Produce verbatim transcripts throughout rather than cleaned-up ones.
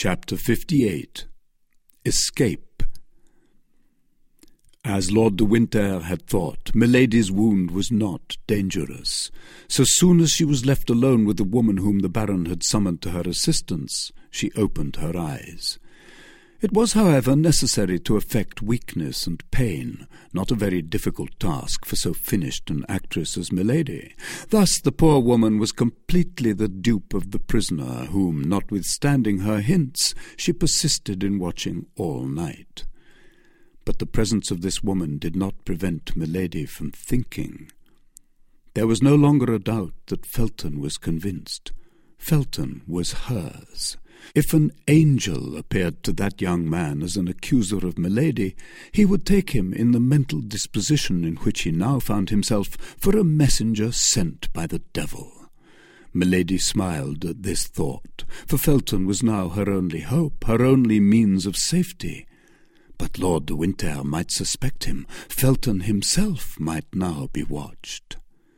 Chapter fifty-eight. Escape. As Lord de Winter had thought, Milady's wound was not dangerous. So soon as she was left alone with the woman whom the Baron had summoned to her assistance, she opened her eyes. It was, however, necessary to affect weakness and pain, not a very difficult task for so finished an actress as Milady. Thus the poor woman was completely the dupe of the prisoner, whom, notwithstanding her hints, she persisted in watching all night. But the presence of this woman did not prevent Milady from thinking. There was no longer a doubt that Felton was convinced. Felton was hers. If an angel appeared to that young man as an accuser of Milady, he would take him in the mental disposition in which he now found himself for a messenger sent by the devil. Milady smiled at this thought, for Felton was now her only hope, her only means of safety. But Lord de Winter might suspect him. Felton himself might now be watched.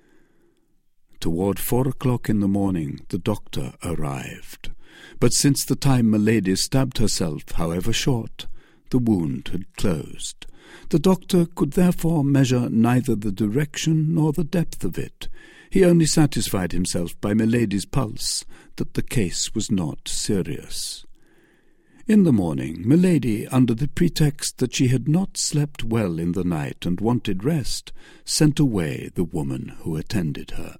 Toward four o'clock in the morning the doctor arrived. But since the time Milady stabbed herself, however short, the wound had closed. The doctor could therefore measure neither the direction nor the depth of it. He only satisfied himself by Milady's pulse that the case was not serious. In the morning, Milady, under the pretext that she had not slept well in the night and wanted rest, sent away the woman who attended her.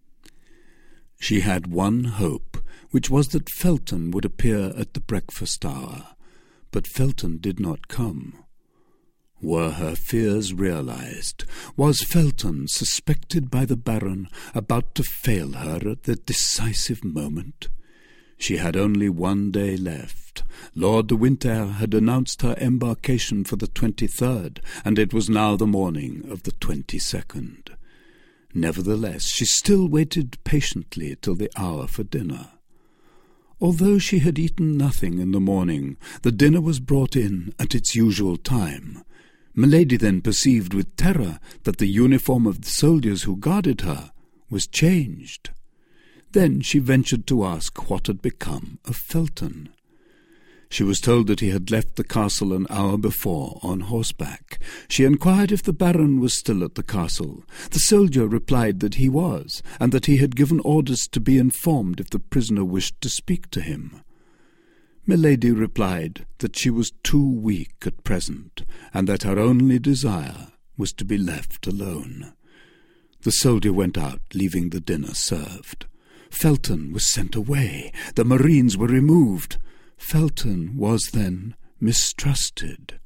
She had one hope, which was that Felton would appear at the breakfast hour. But Felton did not come. Were her fears realized? Was Felton, suspected by the Baron, about to fail her at the decisive moment? She had only one day left. Lord de Winter had announced her embarkation for the twenty-third, and it was now the morning of the twenty-second. Nevertheless, she still waited patiently till the hour for dinner. Although she had eaten nothing in the morning, the dinner was brought in at its usual time. Milady then perceived with terror that the uniform of the soldiers who guarded her was changed. Then she ventured to ask what had become of Felton. She was told that he had left the castle an hour before on horseback. She inquired if the Baron was still at the castle. The soldier replied that he was, and that he had given orders to be informed if the prisoner wished to speak to him. Milady replied that she was too weak at present, and that her only desire was to be left alone. The soldier went out, leaving the dinner served. Felton was sent away. The marines were removed. Felton was then mistrusted.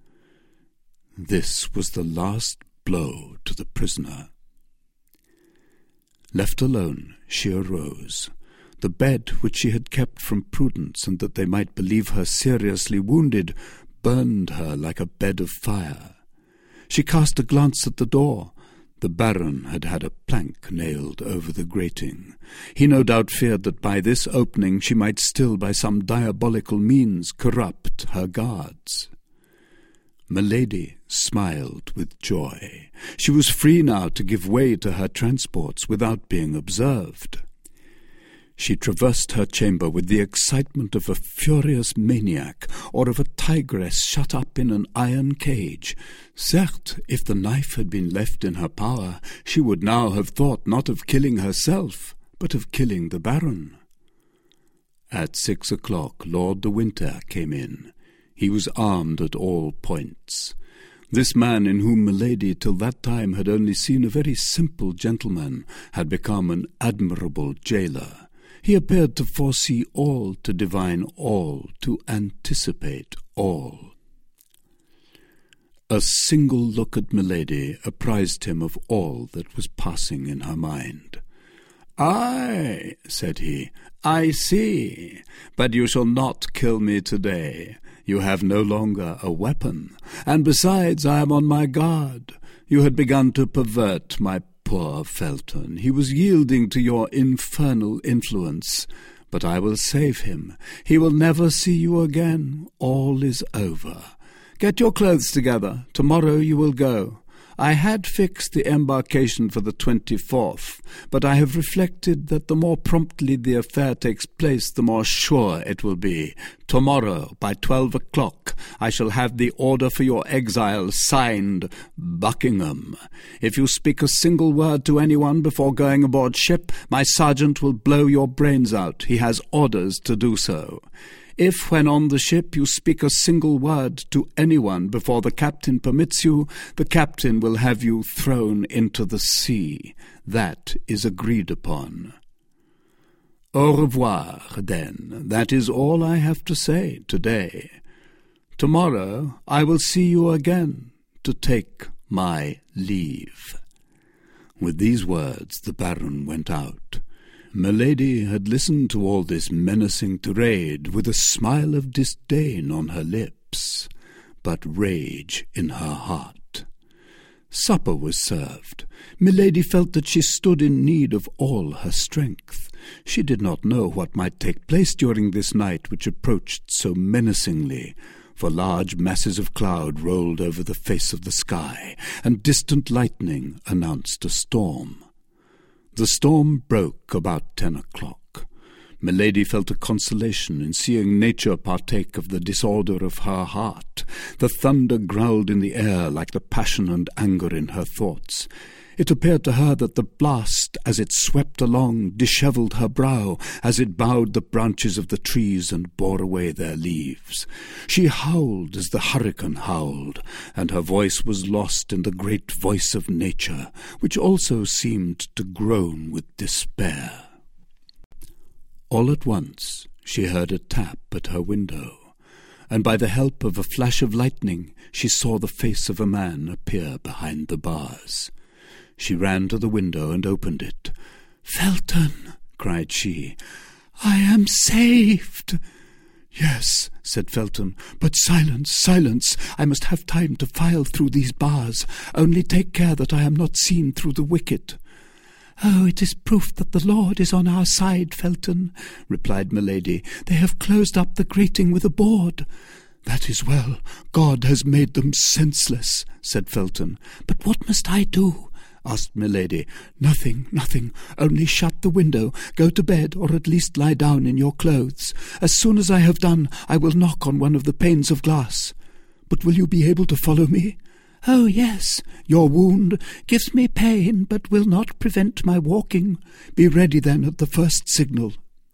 This was the last blow to the prisoner. Left alone, she arose. The bed which she had kept from prudence, and that they might believe her seriously wounded, burned her like a bed of fire. She cast a glance at the door. The Baron had had a plank nailed over the grating. He no doubt feared that by this opening she might still by some diabolical means corrupt her guards. Milady smiled with joy. She was free now to give way to her transports without being observed. She traversed her chamber with the excitement of a furious maniac, or of a tigress shut up in an iron cage. Certes, if the knife had been left in her power, she would now have thought not of killing herself, but of killing the Baron. At six o'clock Lord de Winter came in. He was armed at all points. This man, in whom Milady till that time had only seen a very simple gentleman, had become an admirable jailer. He appeared to foresee all, to divine all, to anticipate all. A single look at Milady apprised him of all that was passing in her mind. "Aye," said he, "I see. But you shall not kill me today. You have no longer a weapon, and besides I am on my guard. You had begun to pervert my poor Felton. He was yielding to your infernal influence. But I will save him. He will never see you again. All is over. Get your clothes together. Tomorrow you will go. I had fixed the embarkation for the twenty-fourth, but I have reflected that the more promptly the affair takes place, the more sure it will be. Tomorrow, by twelve o'clock, I shall have the order for your exile signed, Buckingham. If you speak a single word to anyone before going aboard ship, my sergeant will blow your brains out. He has orders to do so. If, when on the ship, you speak a single word to anyone before the captain permits you, the captain will have you thrown into the sea. That is agreed upon. Au revoir, then. That is all I have to say today. Tomorrow I will see you again to take my leave." With these words the Baron went out. Milady had listened to all this menacing tirade with a smile of disdain on her lips, but rage in her heart. Supper was served. Milady felt that she stood in need of all her strength. She did not know what might take place during this night which approached so menacingly, for large masses of cloud rolled over the face of the sky, and distant lightning announced a storm. The storm broke about ten o'clock. Milady felt a consolation in seeing nature partake of the disorder of her heart. The thunder growled in the air like the passion and anger in her thoughts. It appeared to her that the blast, as it swept along, dishevelled her brow, as it bowed the branches of the trees and bore away their leaves. She howled as the hurricane howled, and her voice was lost in the great voice of nature, which also seemed to groan with despair. All at once she heard a tap at her window, and by the help of a flash of lightning she saw the face of a man appear behind the bars. She ran to the window and opened it. "Felton," cried she, "I am saved." "Yes," said Felton, "but silence, silence! I must have time to file through these bars. Only take care that I am not seen through the wicket." "Oh, it is proof that the Lord is on our side, Felton," replied Milady. "They have closed up the grating with a board." "That is well. God has made them senseless," said Felton. "But what must I do?" asked Milady. "Nothing, nothing. Only shut the window. Go to bed, or at least lie down in your clothes. As soon as I have done, I will knock on one of the panes of glass. But will you be able to follow me?" "Oh, yes. Your wound gives me pain, but will not prevent my walking. Be ready, then, at the first signal."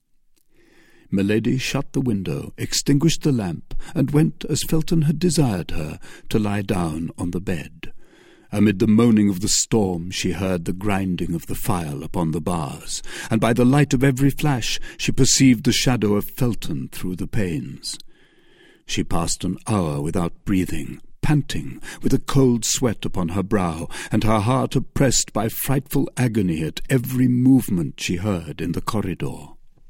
Milady shut the window, extinguished the lamp, and went, as Felton had desired her, to lie down on the bed. Amid the moaning of the storm she heard the grinding of the file upon the bars, and by the light of every flash she perceived the shadow of Felton through the panes. She passed an hour without breathing, panting, with a cold sweat upon her brow, and her heart oppressed by frightful agony at every movement she heard in the corridor.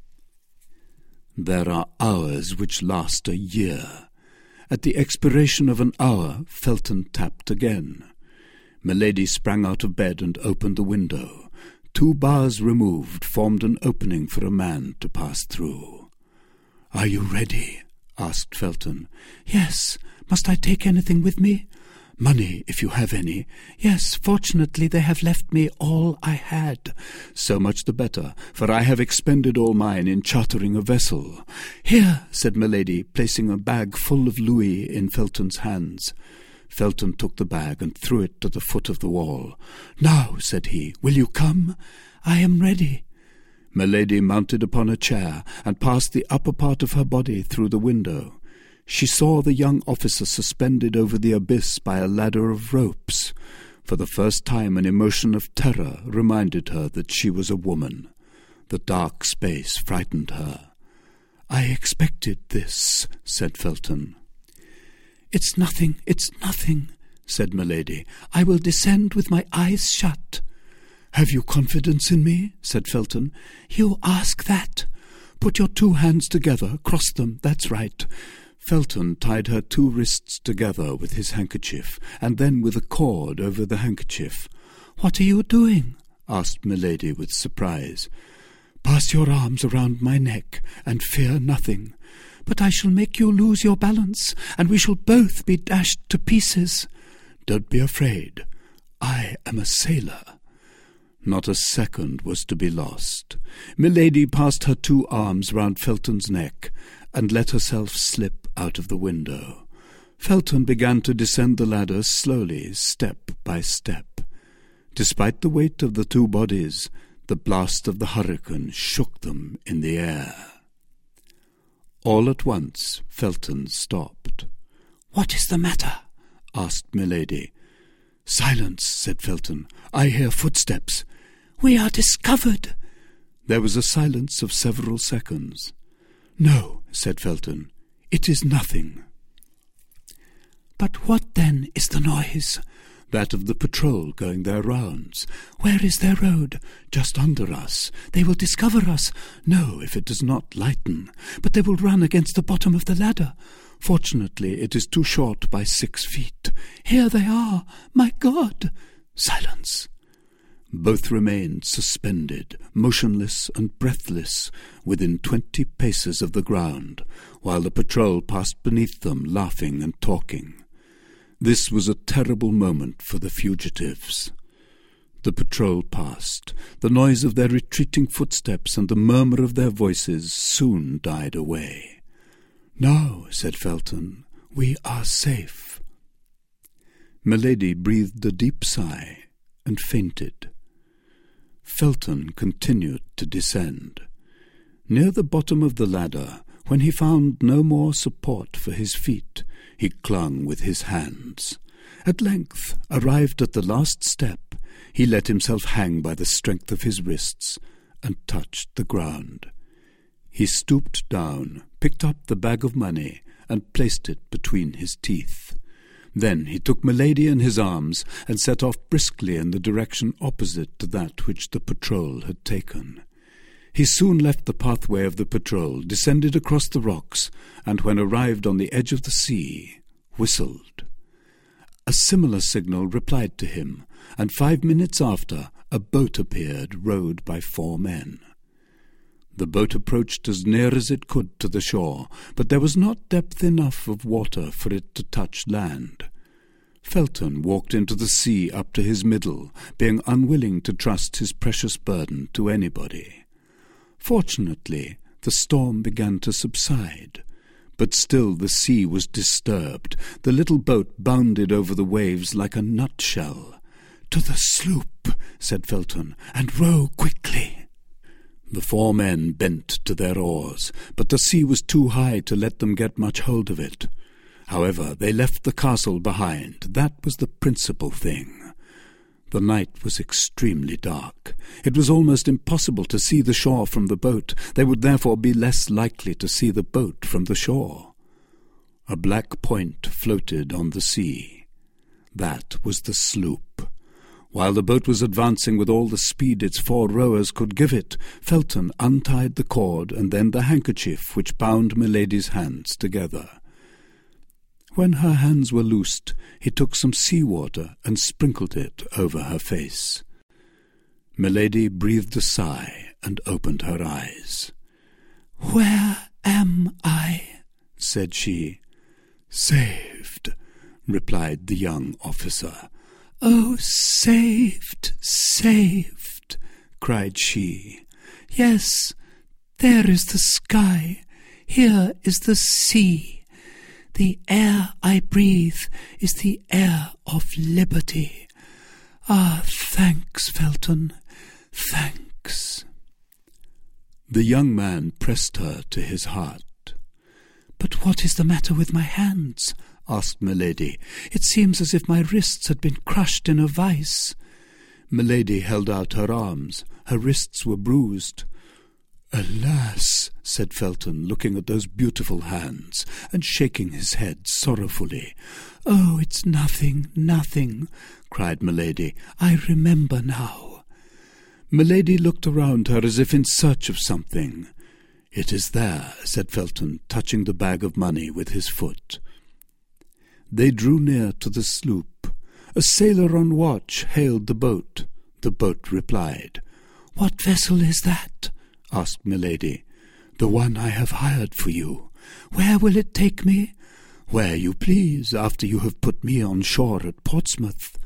There are hours which last a year. At the expiration of an hour Felton tapped again. Milady sprang out of bed and opened the window. Two bars removed formed an opening for a man to pass through. "Are you ready?" asked Felton. "Yes. Must I take anything with me?" "Money, if you have any." "Yes, fortunately they have left me all I had." "So much the better, for I have expended all mine in chartering a vessel." "Here," said Milady, placing a bag full of louis in Felton's hands. Felton took the bag and threw it to the foot of the wall. "Now," said he, "will you come?" "I am ready." Milady mounted upon a chair and passed the upper part of her body through the window. She saw the young officer suspended over the abyss by a ladder of ropes. For the first time an emotion of terror reminded her that she was a woman. The dark space frightened her. "I expected this," said Felton. "It's nothing, it's nothing," said Milady. "I will descend with my eyes shut." "Have you confidence in me?" said Felton. "You ask that? Put your two hands together, cross them, that's right." Felton tied her two wrists together with his handkerchief, and then with a cord over the handkerchief. "What are you doing?" asked Milady with surprise. "Pass your arms around my neck, and fear nothing." "But I shall make you lose your balance, and we shall both be dashed to pieces." "Don't be afraid. I am a sailor." Not a second was to be lost. Milady passed her two arms round Felton's neck and let herself slip out of the window. Felton began to descend the ladder slowly, step by step. Despite the weight of the two bodies, the blast of the hurricane shook them in the air. All at once Felton stopped. "What is the matter?" asked Milady. "Silence," said Felton. "I hear footsteps." "We are discovered." There was a silence of several seconds. "No," said Felton, "it is nothing." "But what then is the noise?" "That of the patrol going their rounds." "Where is their road?" "Just under us." "They will discover us." "No, if it does not lighten." "But they will run against the bottom of the ladder." "Fortunately, it is too short by six feet." "Here they are! My God!" Silence. Both remained suspended, motionless and breathless, within twenty paces of the ground, while the patrol passed beneath them, laughing and talking. This was a terrible moment for the fugitives. The patrol passed. The noise of their retreating footsteps and the murmur of their voices soon died away. "Now," said Felton, "we are safe." Milady breathed a deep sigh and fainted. Felton continued to descend. Near the bottom of the ladder, when he found no more support for his feet, he clung with his hands. At length, arrived at the last step, he let himself hang by the strength of his wrists and touched the ground. He stooped down, picked up the bag of money, and placed it between his teeth. Then he took Milady in his arms and set off briskly in the direction opposite to that which the patrol had taken. He soon left the pathway of the patrol, descended across the rocks, and when arrived on the edge of the sea, whistled. A similar signal replied to him, and five minutes after a boat appeared, rowed by four men. The boat approached as near as it could to the shore, but there was not depth enough of water for it to touch land. Felton walked into the sea up to his middle, being unwilling to trust his precious burden to anybody. Fortunately, the storm began to subside, but still the sea was disturbed. The little boat bounded over the waves like a nutshell. "To the sloop," said Felton, "and row quickly." The four men bent to their oars, but the sea was too high to let them get much hold of it. However, they left the castle behind. That was the principal thing. The night was extremely dark. It was almost impossible to see the shore from the boat. They would therefore be less likely to see the boat from the shore. A black point floated on the sea. That was the sloop. While the boat was advancing with all the speed its four rowers could give it, Felton untied the cord and then the handkerchief which bound Milady's hands together. When her hands were loosed, he took some sea-water and sprinkled it over her face. Milady breathed a sigh and opened her eyes. "Where am I?" said she. "Saved," replied the young officer. "Oh, saved, saved," cried she. "Yes, there is the sky, here is the sea. The air I breathe is the air of liberty. Ah, thanks, Felton, thanks." The young man pressed her to his heart. "But what is the matter with my hands?" asked Milady. "It seems as if my wrists had been crushed in a vice." Milady held out her arms. Her wrists were bruised. "Alas," said Felton, looking at those beautiful hands, and shaking his head sorrowfully. "Oh, it's nothing, nothing," cried Milady. "I remember now." Milady looked around her as if in search of something. "It is there," said Felton, touching the bag of money with his foot. They drew near to the sloop. A sailor on watch hailed the boat. The boat replied. "What vessel is that?" asked Milady. "The one I have hired for you." "Where will it take me?" "Where you please, after you have put me on shore at Portsmouth."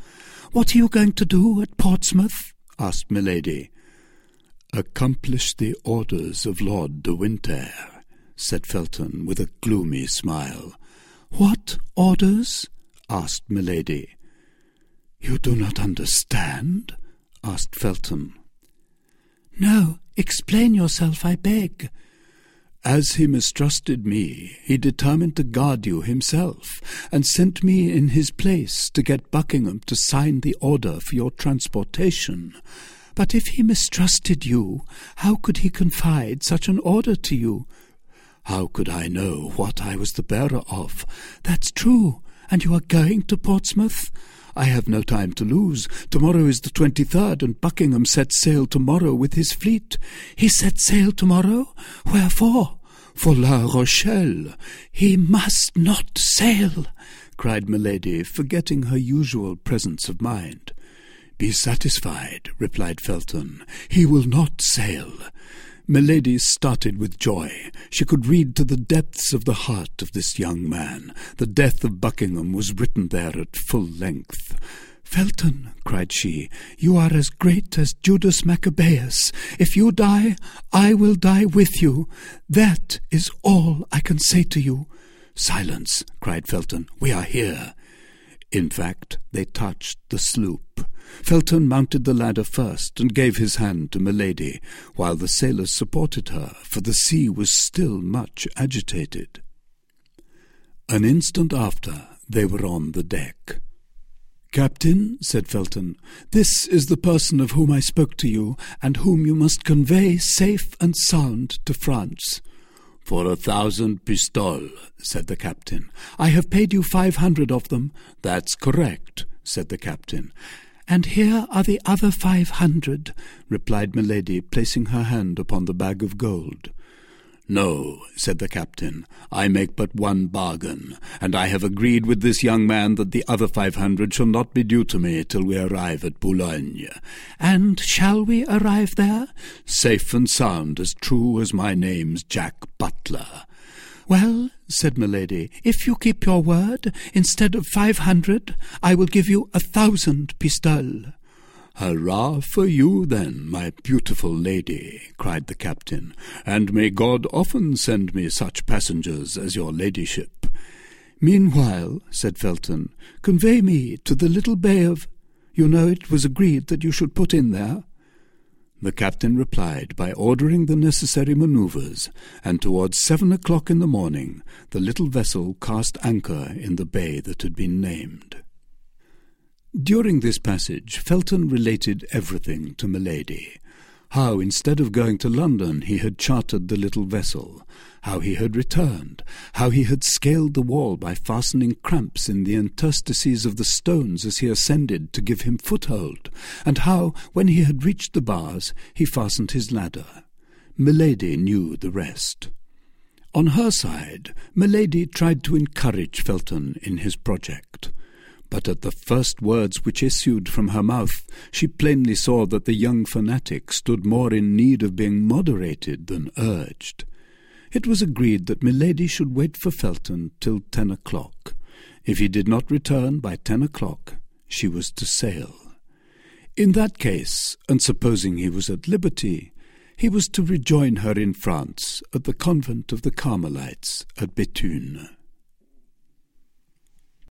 what are you going to do at Portsmouth?" asked Milady. "Accomplish the orders of Lord de Winter," said Felton with a gloomy smile. "What orders?" asked Milady. "You do not understand?" asked Felton. "No, explain yourself, I beg." "As he mistrusted me, he determined to guard you himself, and sent me in his place to get Buckingham to sign the order for your transportation." "But if he mistrusted you, how could he confide such an order to you?" "How could I know what I was the bearer of?" "That's true. And you are going to Portsmouth?" "I have no time to lose. Tomorrow is the twenty-third, and Buckingham sets sail tomorrow with his fleet." "He sets sail tomorrow? Wherefore?" "For La Rochelle." "He must not sail," cried Milady, forgetting her usual presence of mind. "Be satisfied," replied Felton. "He will not sail." Milady started with joy. She could read to the depths of the heart of this young man. The death of Buckingham was written there at full length. "Felton," cried she, "you are as great as Judas Maccabeus. If you die, I will die with you. That is all I can say to you." "Silence," cried Felton. "We are here." In fact, they touched the sloop. Felton mounted the ladder first and gave his hand to Milady, while the sailors supported her, for the sea was still much agitated. An instant after, they were on the deck. "Captain," said Felton, "this is the person of whom I spoke to you, and whom you must convey safe and sound to France." "For a thousand pistoles," said the captain. "I have paid you five hundred of them." "That's correct," said the captain. "And here are the other five hundred," replied Milady, placing her hand upon the bag of gold. "No," said the captain, "I make but one bargain, and I have agreed with this young man that the other five hundred shall not be due to me till we arrive at Boulogne." "And shall we arrive there?" "Safe and sound, as true as my name's Jack Butler." "Well," said Milady, "if you keep your word, instead of five hundred, I will give you a thousand pistoles." "Hurrah for you, then, my beautiful lady," cried the captain, "and may God often send me such passengers as your ladyship." "Meanwhile," said Felton, "convey me to the little bay of... You know it was agreed that you should put in there." The captain replied by ordering the necessary manoeuvres, and towards seven o'clock in the morning the little vessel cast anchor in the bay that had been named. During this passage Felton related everything to Milady. How, instead of going to London, he had chartered the little vessel, how he had returned, how he had scaled the wall by fastening cramps in the interstices of the stones as he ascended to give him foothold, and how, when he had reached the bars, he fastened his ladder. Milady knew the rest. On her side, Milady tried to encourage Felton in his project. But at the first words which issued from her mouth, she plainly saw that the young fanatic stood more in need of being moderated than urged. It was agreed that Milady should wait for Felton till ten o'clock. If he did not return by ten o'clock, she was to sail. In that case, and supposing he was at liberty, he was to rejoin her in France at the convent of the Carmelites at Béthune.